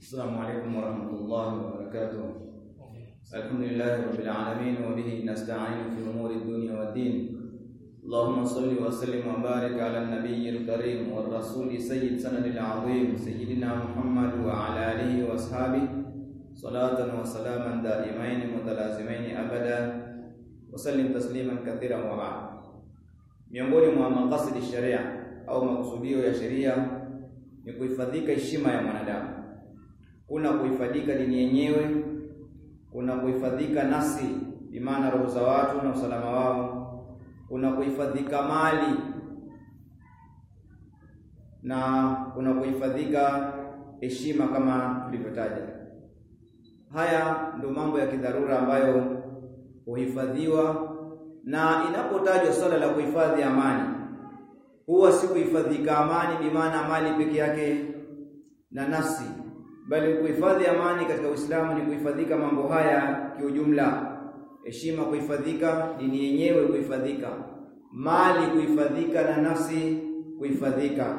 السلام عليكم ورحمة الله وبركاته. الحمد لله رب العالمين وبه نستعين في أمور الدنيا والدين. اللهم صل وسلم وبارك على النبي الكريم والرسول سيد سند العظيم سيدنا محمد وعلى آله وأصحابه صلاة وسلاما دائمين متلازمين أبدا وسلم تسليما كثيرا وبعد. Miongoni mwa maqasidi sharia au makusudio ya sheria ni kuhifadhika heshima ya mwanadamu. Kuna kuhifadhika dini yenyewe, kuna kuhifadhika nafsi, bimaana roho za watu na usalama wao, kuna kuhifadhika mali, na kuna kuhifadhika heshima kama tulivyotaja. Haya ndio mambo ya kidharura ambayo huhifadhiwa, na inapotajwa swala la kuhifadhi amani, huwa si kuhifadhika amani bimaana mali peke yake na nafsi, bali kuhifadhi amani katika Uislamu ni kuhifadhika mambo haya kiujumla: heshima kuhifadhika, dini yenyewe kuhifadhika, mali kuhifadhika, na nafsi kuhifadhika,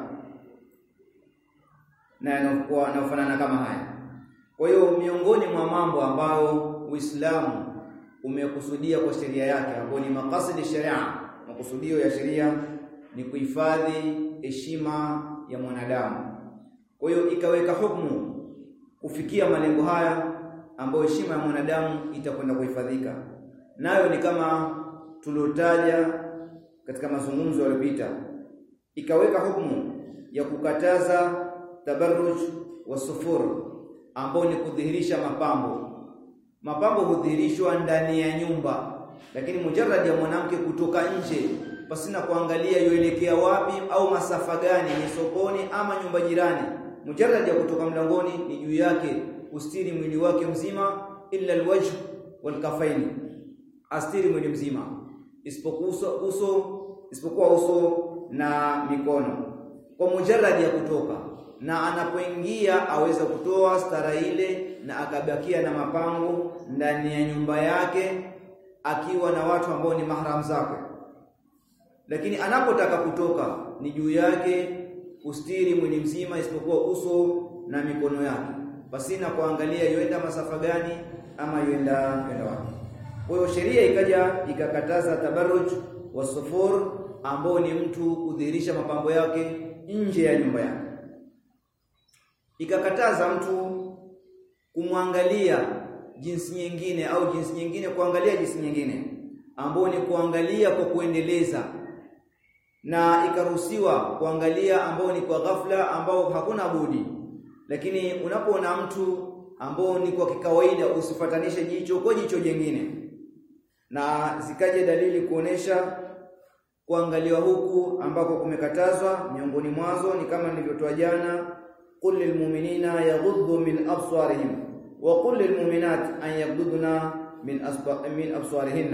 na yanafanana kama haya. Kwa hiyo miongoni mwa mambo ambayo Uislamu umekusudia kwa sheria yake, ambapo ni maqasidi sharia, makusudio ya sheria, ni kuhifadhi heshima ya mwanadamu. Kwa hiyo ikaweka hukumu kufikia malengo haya ambayo heshima ya mwanadamu itakwenda kuhifadhika. Nayo ni kama tulotaja katika mazungumzo yaliyopita. Ikaweka hukumu ya kukataza tabarruj wa sufur, ambao ni kudhihirisha mapambo. Mapambo hudhihirishwa ndani ya nyumba, lakini mujarrad ya mwanamke kutoka nje pasina kuangalia yoelekea wapi au masafa gani, ni sokoni ama nyumba jirani, mujarrad ya kutoka mlangoni, ni juu yake kustiri mwili wake mzima, illa alwajh walkafaini, astiri mwili mzima isipokuwa uso na mikono, kwa mujarrad ya kutoka. Na anapoingia aweza kutoa stara ile na akabakia na mapambo ndani ya nyumba yake akiwa na watu ambao ni mahram zake. Lakini anapotaka kutoka ni juu yake kustiri mwili mzima isipokuwa uso na mikono yake, pasina kuangalia yoenda masafa gani ama yoenda wapi. Kwa hiyo sheria ikaja ikakataza tabarruj wa sufur, ambao ni mtu kudhihirisha mapambo yake nje ya nyumba yake. Ikakataza mtu kumwangalia jinsi nyingine au jinsi nyingine kuangalia jinsi nyingine, ambao ni kuangalia kwa kuendeleza, na ikaruhusiwa kuangalia ambao ni kwa ghafla, ambao hakuna budi. Lakini unapoona mtu ambao ni kwa kikawaida, usifatanishe jicho kwa jicho jingine. Na zikaje dalili kuonesha kuangaliwa huku ambako kumekatazwa. Miongoni mwazo ni kama nilivyotoa jana: qul lil mu'minina yaghuddu min absarihim wa qul lil mu'minat an yaghudduna min absarihinna.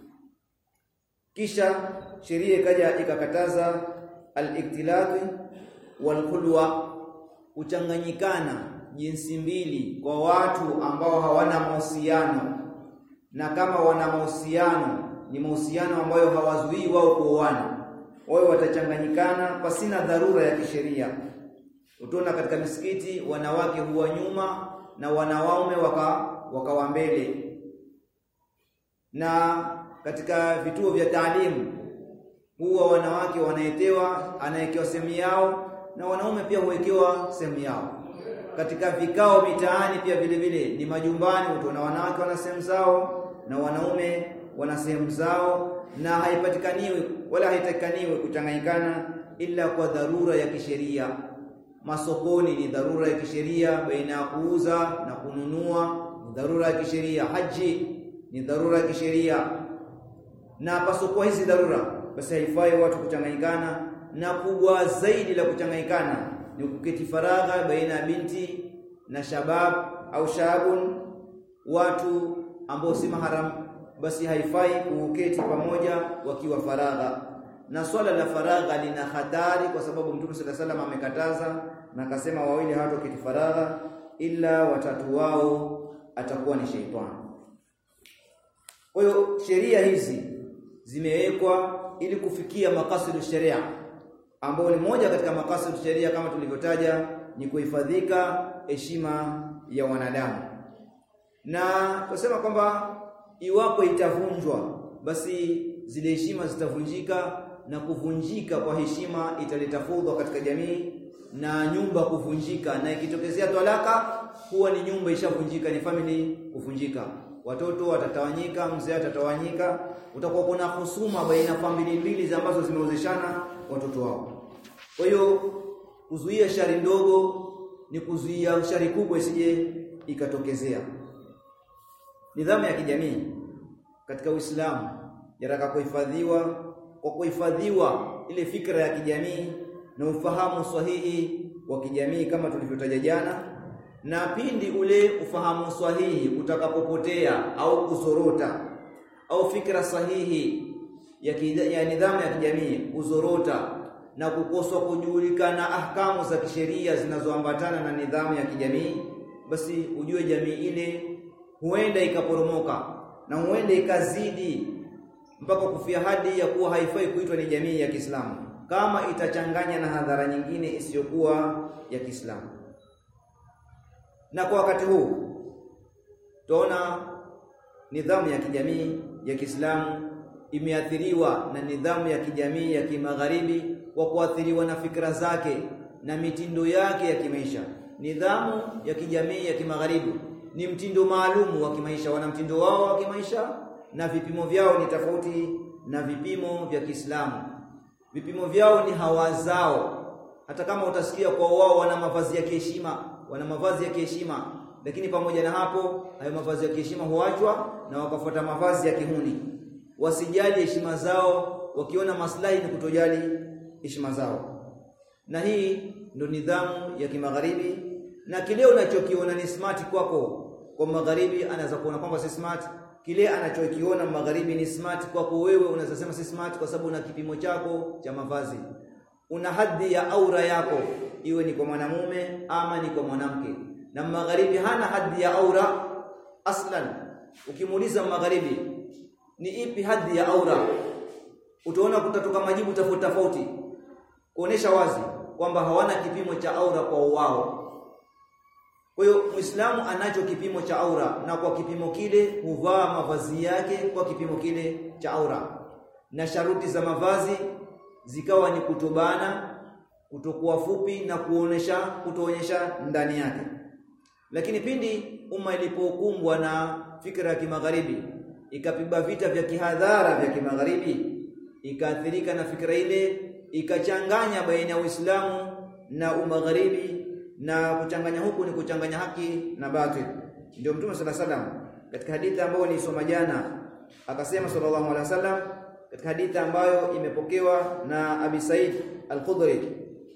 Kisha sheria ikaja ikakataza al-iktilaf wal khulwa, kuchanganyikana jinsi mbili kwa watu ambao hawana mahusiano, na kama wana mahusiano ni mahusiano ambayo hawazuii wao kuoana, wao watachanganyikana pasina dharura ya kisheria. Utaona katika misikiti wanawake huwa nyuma na wanaume wakawa mbele, na katika vituo vya taalimu huwa wanawake anayekewa sehemu yao na wanaume pia huwekewa sehemu yao. Katika vikao mitaani pia vile vile, ni majumbani, utaona wanawake wana sehemu zao na wanaume wana sehemu zao, na haitakaniwi kuchanganyikana ila kwa dharura ya kisheria. Masokoni ni dharura ya kisheria, baina ya kuuza na kununua ni dharura ya kisheria, haji ni dharura ya kisheria. Na pasokuwa hizi dharura, basi haifai watu kuchanganyikana. Na kubwa zaidi la kuchanganyikana ni kuketi faragha baina ya binti na shabab au shabun, watu ambao si mahram, basi haifai kuketi pamoja wakiwa faragha. Na swala la faragha lina hatari, kwa sababu Mtume sallallahu alaihi wasallam amekataza na akasema wawili hawatoketi faragha ila watatu wao atakuwa ni sheitani. Kwa hiyo sheria hizi zimewekwa ili kufikia maqasidu sharia, ambao ni moja katika maqasidu sharia kama tulivyotaja ni kuhifadhika heshima ya wanadamu. Na tusema kwamba iwapo itavunjwa, basi zile heshima zitavunjika, na kuvunjika kwa heshima italeta fudha katika jamii, na nyumba kuvunjika, na ikitokezea talaka huwa ni nyumba ishavunjika, ni family kuvunjika. Watoto watatawanyika, mzee atatawanyika, utakuwa kuna husuma baina family mbili ambazo zimeozeshana watoto wao. Kwa hiyo kuzuia shari ndogo ni kuzuia shari kubwa isije ikatokezea. Nidhamu ya kijamii katika Uislamu yataka kuhifadhiwa, kwa kuhifadhiwa ile fikra ya kijamii na ufahamu sahihi wa kijamii kama tulivyotaja jana. Na pindi ule ufahamu sahihi utakapopotea au kuzorota, au fikra sahihi ya nidhamu ya kijamii kuzorota na kukoswa kujulikana ahkamu za kisheria zinazoambatana na nidhamu ya kijamii, basi ujue jamii ile huenda ikaporomoka na huenda ikazidi mpaka kufia hadi ya kuwa haifai kuitwa ni jamii ya Kiislamu kama itachanganya na hadhara nyingine isiyokuwa ya Kiislamu. Na kwa wakati huu tunaona nidhamu ya kijamii ya Kiislamu imeathiriwa na nidhamu ya kijamii ya kimagharibi kwa kuathiriwa na fikra zake na mitindo yake ya kimaisha. Nidhamu ya kijamii ya kimagharibi ni mtindo maalum wa kimaisha, wana mtindo wao wa kimaisha na vipimo vyao ni tofauti na vipimo vya Kiislamu. Vipimo vyao ni hawa zao. Hata kama utasikia kwa wao wana mavazi ya kiheshima, lakini pamoja na hapo hayo mavazi ya kiheshima huachwa na wakafuata mavazi ya kihuni. Wasijali heshima zao, wakiona maslahi ni kutojali heshima zao. Na hii ndio nidhamu ya kimagharibi, na kile unachokiona ni smart kwako kwa magharibi anaweza kuona kwamba si smart. Kile anachokiona magharibi ni smart kwako wewe unaweza sema si smart kwa sababu una kipimo chako cha mavazi. Una hadhi ya aura yako, iwe ni kwa mwanamume ama ni kwa mwanamke. Na magharibi hana hadhi ya aura aslan. Ukimuuliza magharibi ni ipi hadhi ya aura, utaona kutatoka majibu tofauti tofauti kuonesha wazi kwamba hawana kipimo cha aura kwa wao. Kwa hiyo Muislamu anacho kipimo cha aura, na kwa kipimo kile huvaa mavazi yake kwa kipimo kile cha aura, na sharuti za mavazi zikawa ni kutobana, kutokuwa fupi na kutoonyesha ndani yake. Lakini pindi umma ilipokumbwa na fikra ya kimagharibi, ikapiga vita vya kihadhara vya kimagharibi, ikaathirika na fikra ile, ikachanganya baina ya Uislamu na umagharibi, na kuchanganya huku ni kuchanganya haki na batil. Ndio Mtume sallallahu alaihi wasallam katika hadithi ambayo nilisoma jana akasema sallallahu alaihi wasallam, katika hadithi ambayo imepokewa na Abi Said Al-Khudri,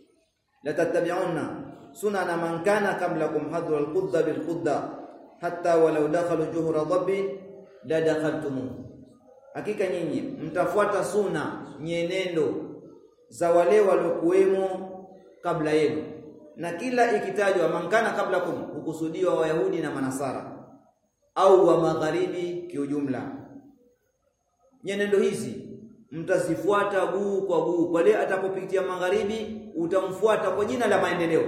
la tattabi'unna sunana man kana qablakum hadra al-qudda bil-qudda hatta walau dakhalu juhra dhabbi la dakhaltum. Hakika nyinyi mtafuata suna nyenendo za wale waliokuwemo kabla yenu, na kila ikitajwa man kana qablakum hukusudiwa Wayahudi na Manasara au wa magharibi kiujumla. Nyenendo hizi mtazifuata guu kwa guu, pale atapopitia magharibi utamfuata kwa jina la maendeleo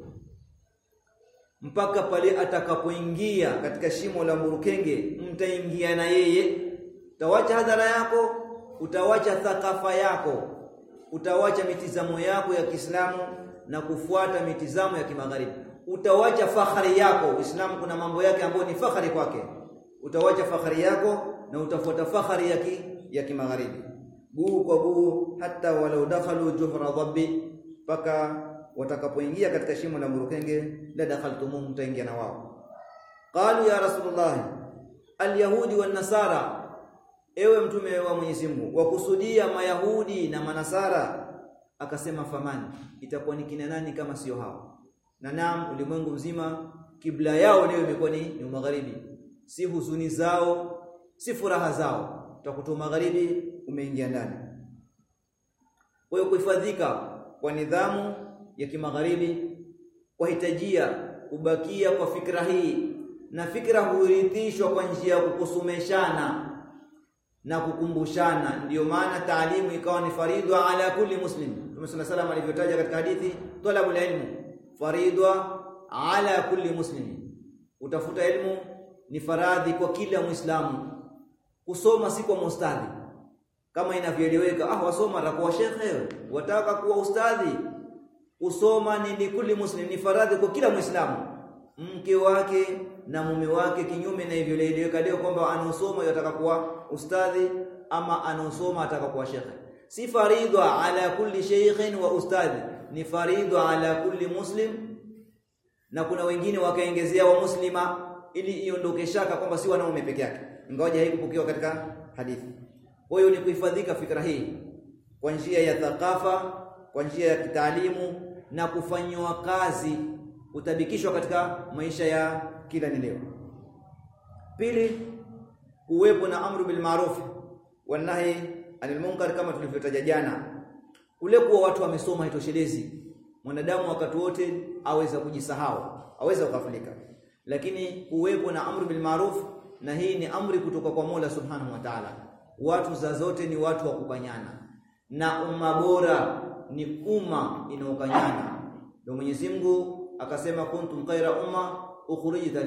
mpaka pale atakapoingia katika shimo la mburukenge, mtaingia na yeye. Utawacha hadhara yako, utawacha thakafa yako, utawacha mitizamo yako ya Kiislamu na kufuata mitizamo ya kimagharibi. Utawacha fakhari yako. Uislamu kuna mambo yake ambayo ni fakhari kwake. Utawacha fakhari yako na utafuata fakhari ya kimagharibi. Guu kwa guu, hata walau dakhalu juhra dhabbi, paka watakapoingia katika shimo la mburukenge, la dakhaltum, mtaingia na wao. Qalu ya Rasulullah, al-yahudi wan nasara, ewe mtume wa Mwenyezi Mungu, wakusudia mayahudi na manasara. Akasema famani, itakuwa ni kina nani kama sio hao? Na naam, ulimwengu mzima kibla yao leo imekuwa ni magharibi. Si huzuni zao, si furaha zao, utakuta magharibi umeingia ndani. Kwa hiyo kuhifadhika kwa nidhamu ya kimagharibi wahitajia kubakia kwa fikra hii, na fikra huirithishwa kwa njia ya kukusomeshana na kukumbushana. Ndiyo maana taalimu ikawa ni faridhu ala kulli muslim. Mtume sallallahu alaihi wasallam alivyotaja katika hadithi talabul ilmu faridwa ala kulli muslim. Utafuta elimu ni faradhi kwa kila Muislamu. Kusoma si kwa mustadhi kama inavyoeleweka, wasoma atakuwa shekhe, wataka kuwa ustadhi. Kusoma ni kulli muslim, ni faradhi kwa kila Muislamu, mke wake na mume wake, kinyume na hivyo eleweka leo kwamba anaosoma yataka kuwa ustadhi ama anaosoma ataka kuwa shekhe. Si faridwa ala kulli sheikhin wa ustadhi, ni faridwa ala kulli muslim. Na kuna wengine wakaongezea wa muslima ili iondoke shaka kwamba si wanaume peke yake, ingawa haikupokewa katika hadithi. Kwa hiyo ni kuhifadhika fikra hii kwa njia ya thaqafa, kwa njia ya kitaalimu na kufanywa kazi, kutabikishwa katika maisha ya kila leo. Pili, kuwepo na amru bil ma'ruf wa nahi anil munkar kama tulivyotaja jana. Ule kuwa watu wamesoma haitoshelezi. Mwanadamu wakati wote aweza kujisahau, aweza kufulika. Lakini kuwepo na amru bil ma'ruf, na hii ni amri kutoka kwa Mola Subhanahu wa Ta'ala. Watu za zote ni watu wa kukanyana, na umma bora ni umma inaokanyana. Ndio Mwenyezi Mungu akasema kuntum khayra umma ukhrijat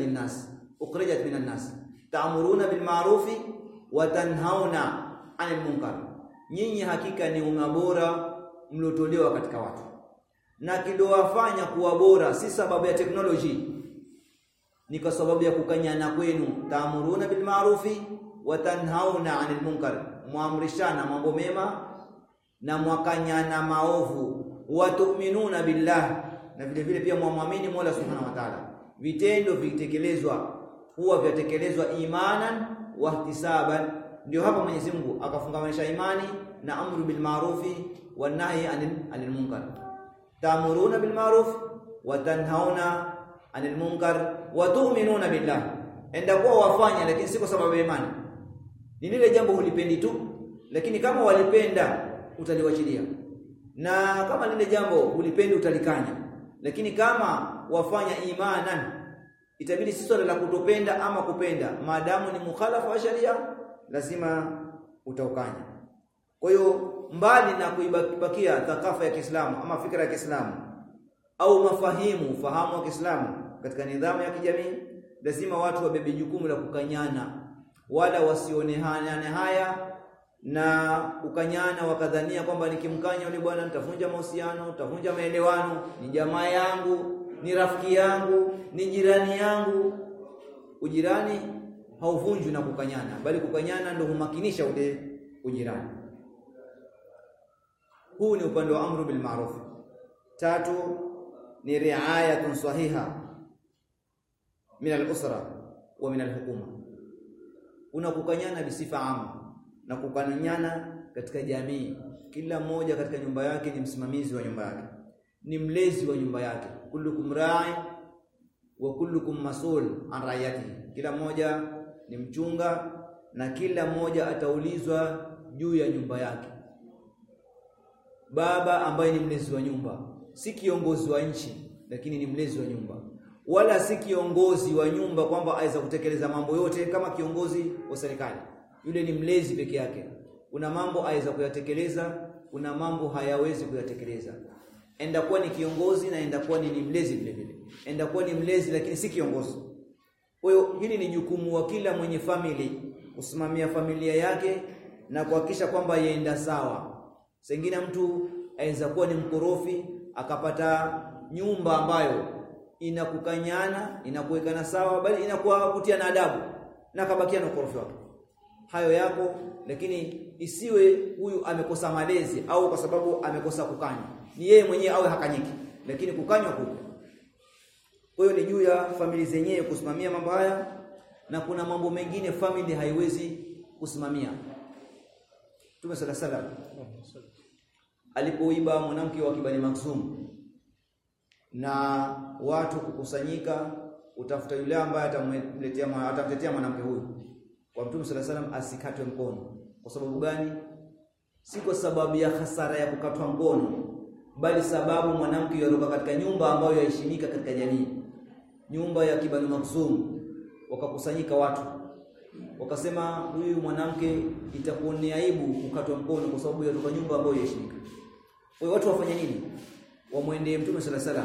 minan nas ta'muruna bil ma'ruf wa tanhauna 'anil munkar. Nyinyi hakika ni umma bora mlotolewa katika watu. Na kidowafanya kuwa bora si sababu ya teknoloji, ni kwa sababu ya kukanyana kwenu. Ta'muruna bil ma'ruf wa tanhauna 'anil munkar, muamrishana mambo mema na mwakanyana maovu. Wa tu'minuna billah, na vile vile pia muamini Mola Subhanahu wa Ta'ala. Vitendo vitekelezwa huwa vyatekelezwa imanan wa ihtisaban. Ndio hapa Mwenyezi Mungu akafungamanisha imani na amru bil ma'ruf wa nahi anil munkar. Ta'muruna bil ma'ruf wa tanhauna 'anil munkar wa tu'minuna billah. Endapo wafanya lakini si kwa sababu ya imani, ni lile jambo hulipendi tu, lakini kama walipenda utaliwachilia, na kama lile jambo hulipendi utalikanya. Lakini kama wafanya imanan, itabidi si swala la kutopenda ama kupenda, maadamu ni mukhalafa wa sharia lazima utaukanya. Kwa hiyo mbali na kuibakia thaqafa ya Kiislamu ama fikra ya Kiislamu au fahamu wa Kiislamu katika nidhamu ya kijamii, lazima watu wabebe jukumu la kukanyana, wala wasionehane haya na ukanyana wakadhania kwamba nikimkanya yule bwana nitavunja mahusiano, nitavunja maelewano, ni jamaa yangu, ni rafiki yangu, ni jirani yangu. Ujirani hauvunjwi na kukanyana, bali kukanyana ndio humakinisha ule ujirani. Huu ni upande wa amru bil ma'ruf. Tatu ni riayatun sahiha min al-usra wa min al-hukuma. Kuna kukanyana bisifa amma na kukanyana katika jamii. Kila mmoja katika nyumba yake ni msimamizi wa nyumba yake, ni mlezi wa nyumba yake. Kullukum ra'i wa kullukum mas'ul an ra'iyatihi. Kila mmoja ni mchunga na kila mmoja ataulizwa juu ya nyumba yake. Baba ambaye ni mlezi wa nyumba, si kiongozi wa nchi, lakini ni mlezi wa nyumba. Wala si kiongozi wa nyumba kwamba aweza kutekeleza mambo yote kama kiongozi wa serikali. Yule ni mlezi peke yake. Kuna mambo aweza kuyatekeleza, kuna mambo hayawezi kuyatekeleza. Endakuwa ni kiongozi na endakuwa ni mlezi vile vile. Endakuwa ni mlezi lakini si kiongozi. Kwa hiyo hili ni jukumu wa kila mwenye family kusimamia familia yake na kuhakikisha kwamba yaenda sawa. Sengine mtu aweza kuwa ni mkorofi akapata nyumba ambayo inakukanyana, inakuwekana sawa, bali inakuwa kutia na adabu na kabakia na ukorofi wake. Hayo yako, lakini isiwe huyu amekosa malezi au kwa sababu amekosa kukanywa. Ni yeye mwenyewe awe hakanyiki, lakini kukanywa kupo. Kwa hiyo ni juu ya familia zenyewe kusimamia mambo haya, na kuna mambo mengine family haiwezi kusimamia. Mtume sallallahu alaihi wasallam alipoiba mwanamke wa Bani Maksum na watu kukusanyika utafuta yule ambaye atamtetea mwanamke huyu, kwa Mtume sallallahu alaihi wasallam asikatwe mkono. Kwa sababu gani? Si kwa sababu ya hasara ya kukatwa mkono, bali sababu mwanamke yutoka katika nyumba ambayo yaheshimika katika jamii, nyumba ya Bani Maksum. Wakakusanyika watu wakasema, huyu mwanamke itakuonea aibu kukatwa mkono kwa sababu yutoka nyumba ambayo yaheshimika. Kwa hiyo watu wafanye nini? Wamwendee Mtume sallallahu alaihi wasallam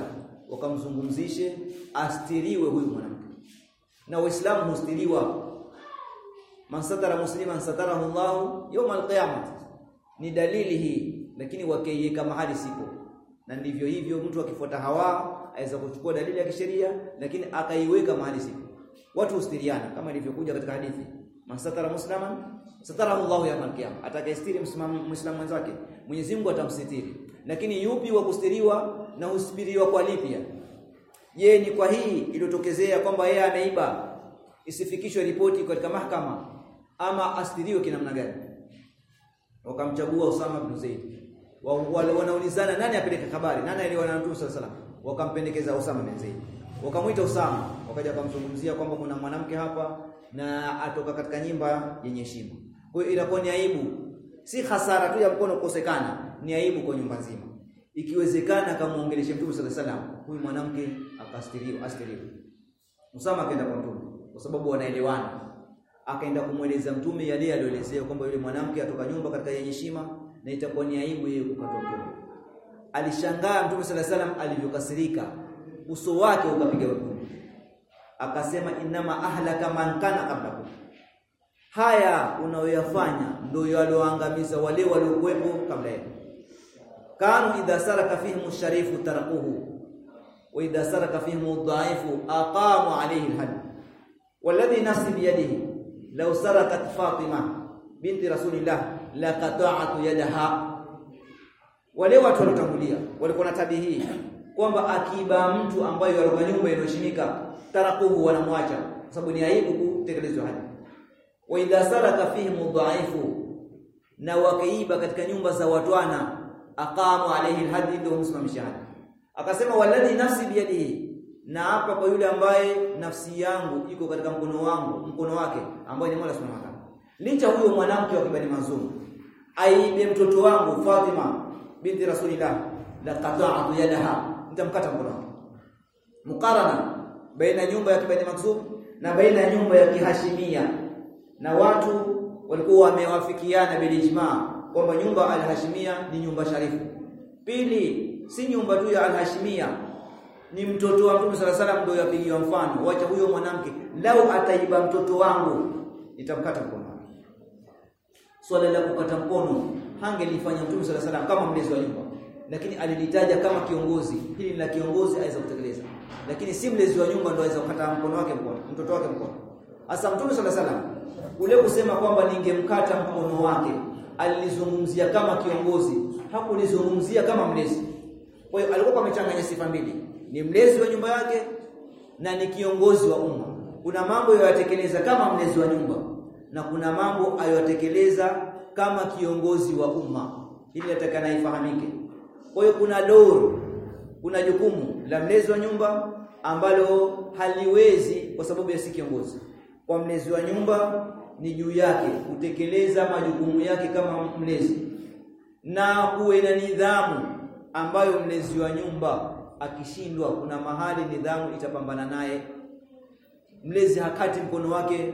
wakamzungumzishe astiriwe huyu mwanamke. Na Uislamu hustiriwa, man satara musliman satarahu Allahu yawm al-qiyamah, ni dalili hii, lakini wakaiweka mahali sipo. Na ndivyo hivyo mtu akifuata hawa aweza kuchukua dalili ya kisheria lakini akaiweka mahali sipo. Watu hustiriana kama ilivyokuja katika hadithi, man satara musliman satarahu Allahu yawm al-qiyamah, atakayestiri muislamu mwenzake Mwenyezi Mungu atamsitiri. Lakini yupi wa kustiriwa na husibiriwa kwa lipia? Je, ni kwa hii iliyotokezea kwamba yeye ameiba isifikishwe ripoti katika mahakama, ama astiriwe kinamna gani? Wakamchagua Usama bin Zaid. Wale wanaulizana nani apeleke habari, nani aliyeona na Mtume sallallahu alaihi wasallam, wakampendekeza Usama bin Zaid. Wakamuita Usama, wakaja kumzungumzia kwamba kuna mwanamke hapa na atoka katika nyumba yenye heshima. Kwa hiyo inakuwa ni aibu, si hasara tu ya mkono kukosekana, ni aibu kwa nyumba nzima. Ikiwezekana akamuongeleshe Mtume sallallahu alaihi wasallam, huyu mwanamke astiriwe. Usama akaenda kwa Mtume kwa sababu wanaelewana. Akaenda kumweleza Mtume yale aliyoelezea kwamba yule mwanamke atoka nyumba katika yenye heshima na itakuwa ni aibu yeye kukatwa Mtume. Alishangaa Mtume sallallahu alaihi wasallam alivyokasirika, uso wake ukapiga wekundu. Akasema inama ahlaka man kana qablakum, haya unayoyafanya ndio yaloangamiza wale waliokuwepo kabla yako. Kanu idha saraka fihim sharifu tarakuhu wa idha saraka fihim dhaifu aqamu alayhi alhad. Walladhi nafsi biyadihi law sarakat Fatima binti Rasulillah laqata'atu yadaha. Wale watu walotangulia walikuwa na tabia hii kwamba akiiba mtu ambaye yaroga nyumba inoheshimika tarakuhu, wanamwacha kwa sababu ni aibu kutekelezwa hadi. Wa idha saraka fihim dhaifu, na wakaiba katika nyumba za watwana aqamu alayhi alhad, ndio msimamisha hadi. Akasema walladhi nafsi biyadihi, na hapa kwa yule ambaye nafsi yangu iko katika mkono wake ambaye ni Mola Subhanahu wa Ta'ala, licha huyo mwanamke wa kibani mazungu aibe mtoto wangu Fatima binti Rasulillah la qata'tu yadaha, nitamkata mkono wake. Mukarana baina nyumba ya kibani mazungu na baina ya nyumba ya kihashimia, na watu walikuwa wamewafikiana bil ijma kwamba nyumba al-Hashimia ni nyumba sharifu. Pili, si nyumba tu ya al-Hashimia, ni mtoto wa Mtume sallallahu alaihi wasallam ndio yapigiwa mfano. Wacha huyo mwanamke lau ataiba mtoto wangu nitamkata mkono wake. Swala la kukata mkono hangelifanya Mtume sallallahu alaihi wasallam kama mlezi wa nyumba, lakini alilitaja kama kiongozi. Hili la kiongozi aweza kutekeleza, lakini si mlezi wa nyumba ndio aweza kukata mkono wake mtoto wake mkono. Asa Mtume sallallahu alaihi wasallam ule kusema kwamba ningemkata mkono wake, alizungumzia kama kiongozi, hakulizungumzia kama mlezi. Kwa hiyo alikuwa amechanganya sifa mbili, ni mlezi wa nyumba yake na ni kiongozi wa umma. Kuna mambo yayatekeleza kama mlezi wa nyumba na kuna mambo ayatekeleza kama kiongozi wa umma. Hili nataka ifahamike. Kwa hiyo kuna jukumu la mlezi wa nyumba ambalo haliwezi kwa sababu ya si kiongozi. Kwa mlezi wa nyumba ni juu yake kutekeleza majukumu yake kama mlezi, na kuwe na nidhamu ambayo mlezi wa nyumba akishindwa, kuna mahali nidhamu itapambana naye. Mlezi hakati mkono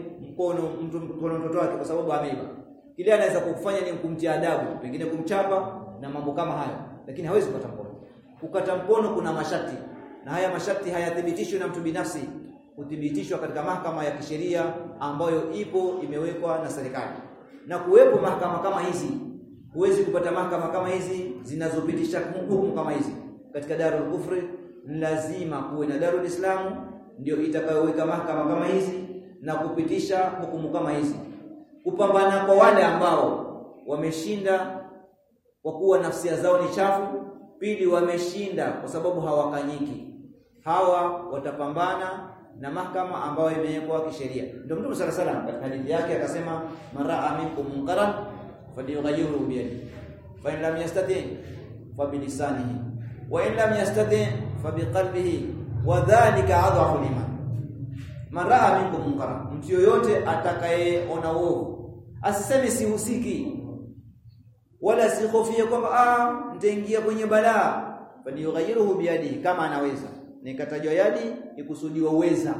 mtoto wake kwa sababu ameiba. Kile anaweza kufanya ni kumtia adabu, pengine kumchapa na mambo kama hayo, lakini hawezi kukata mkono. Kukata mkono kuna masharti, na haya masharti hayathibitishwi na mtu binafsi, huthibitishwa katika mahakama ya kisheria ambayo imewekwa na serikali. Na kuwepo mahakama kama hizi, huwezi kupata mahakama kama hizi zinazopitisha hukumu kama hizi katika Darul Kufri. Lazima kuwe na Darul Islam ndio itakayoweka mahakama kama hizi na kupitisha hukumu kama hizi, kupambana kwa wale ambao wameshinda kwa kuwa nafsi zao ni chafu. Pili, wameshinda kwa sababu hawakanyiki. Hawa watapambana na mahakama ambayo imewekwa kisheria. Ndio Mtume sallallahu alaihi wasallam katika hadithi yake akasema, maraa minkum munkaran falyughayyirhu bi yadihi fa in lam yastati fa bi lisanihi wa in lam yastati fa bi qalbihi wa dhalika adhafu liman. Maraa minkum munkaran, mtu yoyote atakayeona uovu asiseme sihusiki wala sihofie kwamba nitaingia kwenye balaa. Falyughayyirhu bi yadihi, kama anaweza. Nikatajwa yadi ikusudiwa uweza.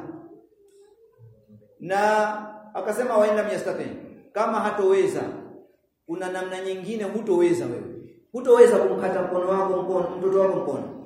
Na akasema wa illa yastati, kama hatoweza, kuna namna nyingine hutoweza wewe. Hutoweza kumkata mkono wako mtoto wako mkono.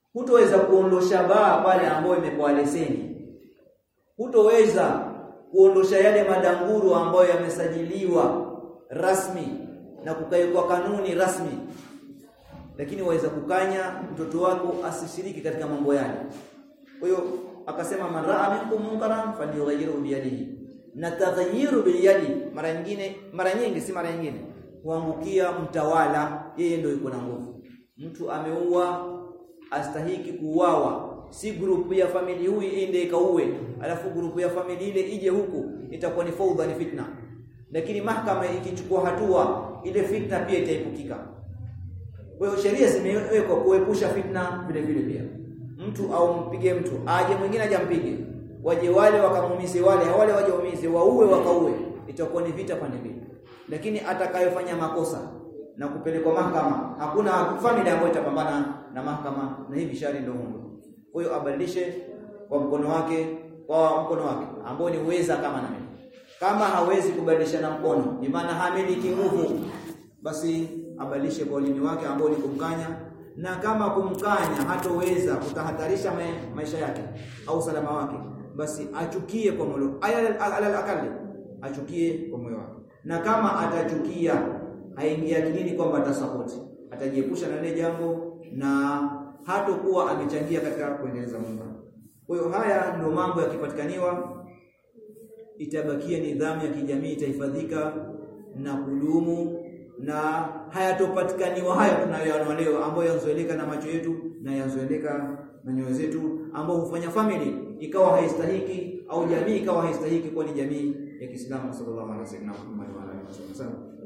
hutoweza kuondosha baa pale ambayo imepewa leseni, hutoweza kuondosha yale madanguru ambayo yamesajiliwa rasmi na kukaiwa kanuni rasmi, lakini waweza kukanya mtoto wako asishiriki katika mambo yale. Kwa hiyo akasema man ra'a minkum munkaran falyughayyirhu bi yadihi. Na taghayyiru bil yadi mara nyingi huangukia mtawala, yeye ndio yuko na nguvu. Mtu ameua astahiki kuuawa, si grupu ya familia huyu ende ikauwe alafu grupu ya familia ile ije huku, itakuwa ni fawdha, ni fitna. Lakini mahakama ikichukua hatua, ile fitna pia itaepukika. Kwa hiyo sheria zimewekwa kuepusha fitna vile vile pia. Mtu au mpige mtu, aje mwingine ajampige, waje wale wakamuumize wale wajaumize, wauwe wakauwe, itakuwa ni vita pande mbili. Lakini atakayefanya makosa na kupelekwa mahakama, hakuna familia ambayo itapambana na mahakama, na hivi shari ndio Mungu. Kwa hiyo abadilishe kwa mkono wake ambao ni uweza kama na mimi. Kama hawezi kubadilisha na mkono, ni maana hamiliki nguvu, basi abadilishe kwa ulimi wake ambao ni kumkanya. Na kama kumkanya hatoweza kutahatarisha maisha yake au salama wake, basi achukie kwa moyo, alal achukie kwa moyo wake. Na kama atachukia, haingia akilini kwamba atasupport, atajiepusha na ile jambo na hatakuwa amechangia katika kuendeleza Mungu. Kwa hiyo haya ndio mambo yakipatikaniwa, itabakia nidhamu ya kijamii, itahifadhika na kudumu, na hayatopatikaniwa haya tunayoona leo ambayo yanzoeleka na macho yetu na yanzoeleka na nyoyo zetu, ambao hufanya family ikawa haistahiki au jamii ikawa haistahiki kuwa ni jamii ya Kiislamu. Sallallahu alaihi wasallam.